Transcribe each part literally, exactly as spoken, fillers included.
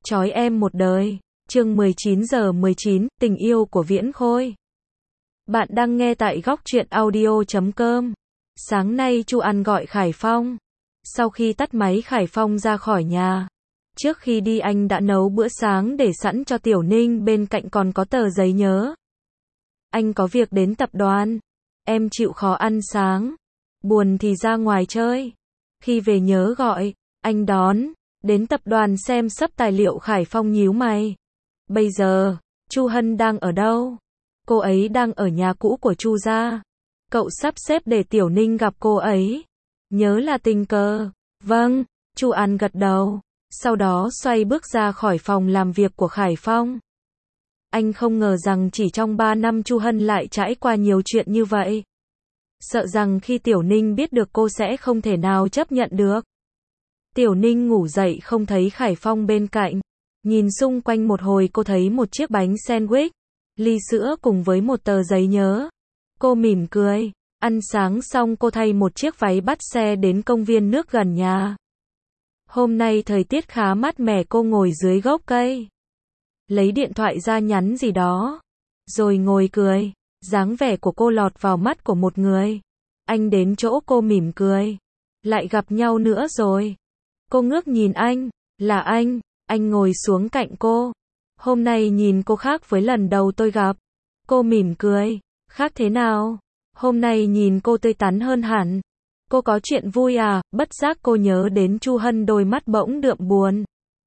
Trói em một đời. Chương mười chín giờ mười chín, tình yêu của Viễn Khôi. Bạn đang nghe tại góc truyện audio chấm com. Sáng nay Chu An gọi Khải Phong. Sau khi tắt máy Khải Phong ra khỏi nhà. Trước khi đi anh đã nấu bữa sáng để sẵn cho Tiểu Ninh, bên cạnh còn có tờ giấy nhớ. Anh có việc đến tập đoàn. Em chịu khó ăn sáng. Buồn thì ra ngoài chơi. Khi về nhớ gọi, anh đón. Đến tập đoàn xem sắp tài liệu. Khải Phong nhíu mày. Bây giờ, Chu Hân đang ở đâu? Cô ấy đang ở nhà cũ của Chu gia. Cậu sắp xếp để Tiểu Ninh gặp cô ấy. Nhớ là tình cờ. Vâng, Chu An gật đầu. Sau đó xoay bước ra khỏi phòng làm việc của Khải Phong. Anh không ngờ rằng chỉ trong ba năm Chu Hân lại trải qua nhiều chuyện như vậy. Sợ rằng khi Tiểu Ninh biết được cô sẽ không thể nào chấp nhận được. Tiểu Ninh ngủ dậy không thấy Khải Phong bên cạnh. Nhìn xung quanh một hồi cô thấy một chiếc bánh sandwich, ly sữa cùng với một tờ giấy nhớ. Cô mỉm cười. Ăn sáng xong cô thay một chiếc váy bắt xe đến công viên nước gần nhà. Hôm nay thời tiết khá mát mẻ, cô ngồi dưới gốc cây. Lấy điện thoại ra nhắn gì đó. Rồi ngồi cười. Dáng vẻ của cô lọt vào mắt của một người. Anh đến chỗ cô mỉm cười. Lại gặp nhau nữa rồi. Cô ngước nhìn anh. Là anh. Anh ngồi xuống cạnh cô. Hôm nay nhìn cô khác với lần đầu tôi gặp. Cô mỉm cười. Khác thế nào? Hôm nay nhìn cô tươi tắn hơn hẳn. Cô có chuyện vui à? Bất giác cô nhớ đến Chu Hân, đôi mắt bỗng đượm buồn.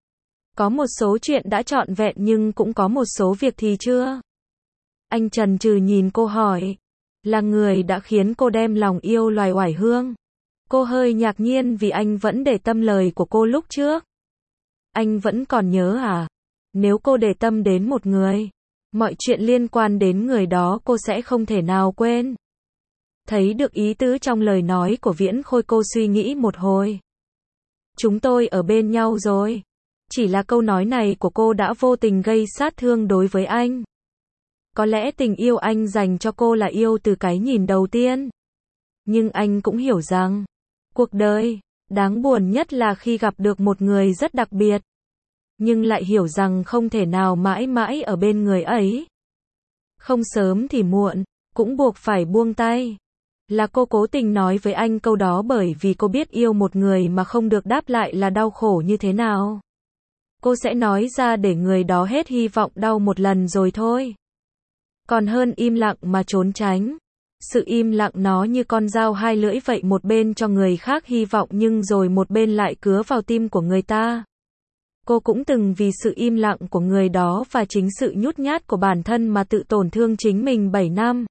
Có một số chuyện đã trọn vẹn nhưng cũng có một số việc thì chưa. Anh chần chừ nhìn cô hỏi. Là người đã khiến cô đem lòng yêu loài oải hương. Cô hơi ngạc nhiên vì anh vẫn để tâm lời của cô lúc trước. Anh vẫn còn nhớ à? Nếu cô để tâm đến một người, mọi chuyện liên quan đến người đó cô sẽ không thể nào quên. Thấy được ý tứ trong lời nói của Viễn Khôi, cô suy nghĩ một hồi. Chúng tôi ở bên nhau rồi. Chỉ là câu nói này của cô đã vô tình gây sát thương đối với anh. Có lẽ tình yêu anh dành cho cô là yêu từ cái nhìn đầu tiên. Nhưng anh cũng hiểu rằng, cuộc đời, đáng buồn nhất là khi gặp được một người rất đặc biệt. Nhưng lại hiểu rằng không thể nào mãi mãi ở bên người ấy. Không sớm thì muộn, cũng buộc phải buông tay. Là cô cố tình nói với anh câu đó bởi vì cô biết yêu một người mà không được đáp lại là đau khổ như thế nào. Cô sẽ nói ra để người đó hết hy vọng đau một lần rồi thôi. Còn hơn im lặng mà trốn tránh. Sự im lặng nó như con dao hai lưỡi vậy, một bên cho người khác hy vọng nhưng rồi một bên lại cứa vào tim của người ta. Cô cũng từng vì sự im lặng của người đó và chính sự nhút nhát của bản thân mà tự tổn thương chính mình bảy năm.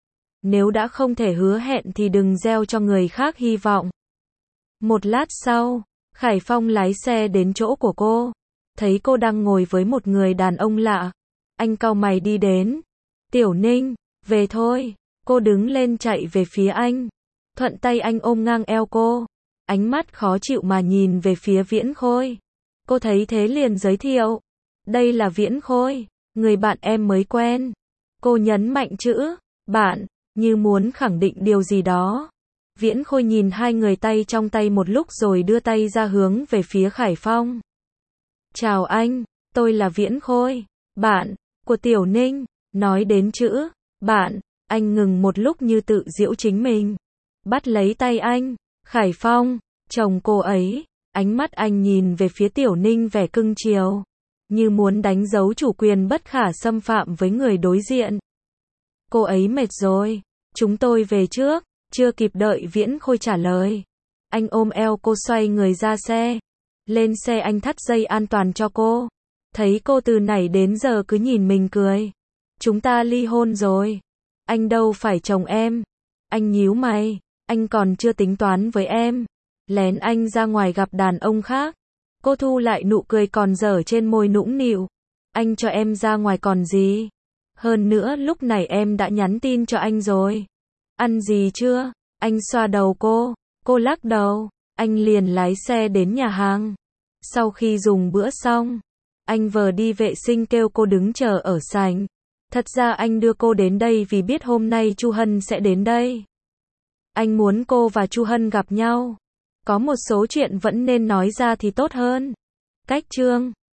Nếu đã không thể hứa hẹn thì đừng gieo cho người khác hy vọng. Một lát sau, Khải Phong lái xe đến chỗ của cô. Thấy cô đang ngồi với một người đàn ông lạ. Anh cau mày đi đến. Tiểu Ninh, về thôi. Cô đứng lên chạy về phía anh. Thuận tay anh ôm ngang eo cô. Ánh mắt khó chịu mà nhìn về phía Viễn Khôi. Cô thấy thế liền giới thiệu. Đây là Viễn Khôi, người bạn em mới quen. Cô nhấn mạnh chữ bạn, như muốn khẳng định điều gì đó. Viễn Khôi nhìn hai người tay trong tay một lúc rồi đưa tay ra hướng về phía Khải Phong. Chào anh, tôi là Viễn Khôi, bạn của Tiểu Ninh. Nói đến chữ bạn, anh ngừng một lúc như tự giễu chính mình. Bắt lấy tay anh. Khải Phong, chồng cô ấy. Ánh mắt anh nhìn về phía Tiểu Ninh vẻ cưng chiều, như muốn đánh dấu chủ quyền bất khả xâm phạm với người đối diện. Cô ấy mệt rồi, chúng tôi về trước. Chưa kịp đợi Viễn Khôi trả lời, anh ôm eo cô xoay người ra xe. Lên xe anh thắt dây an toàn cho cô. Thấy cô từ nãy đến giờ cứ nhìn mình cười. Chúng ta ly hôn rồi. Anh đâu phải chồng em. Anh nhíu mày, anh còn chưa tính toán với em. Lén anh ra ngoài gặp đàn ông khác. Cô thu lại nụ cười còn dở trên môi nũng nịu. Anh cho em ra ngoài còn gì? Hơn nữa lúc này em đã nhắn tin cho anh rồi. Ăn gì chưa? Anh xoa đầu cô. Cô lắc đầu. Anh liền lái xe đến nhà hàng. Sau khi dùng bữa xong, anh vừa đi vệ sinh kêu cô đứng chờ ở sảnh. Thật ra anh đưa cô đến đây vì biết hôm nay Chu Hân sẽ đến đây. Anh muốn cô và Chu Hân gặp nhau. Có một số chuyện vẫn nên nói ra thì tốt hơn. Cách chương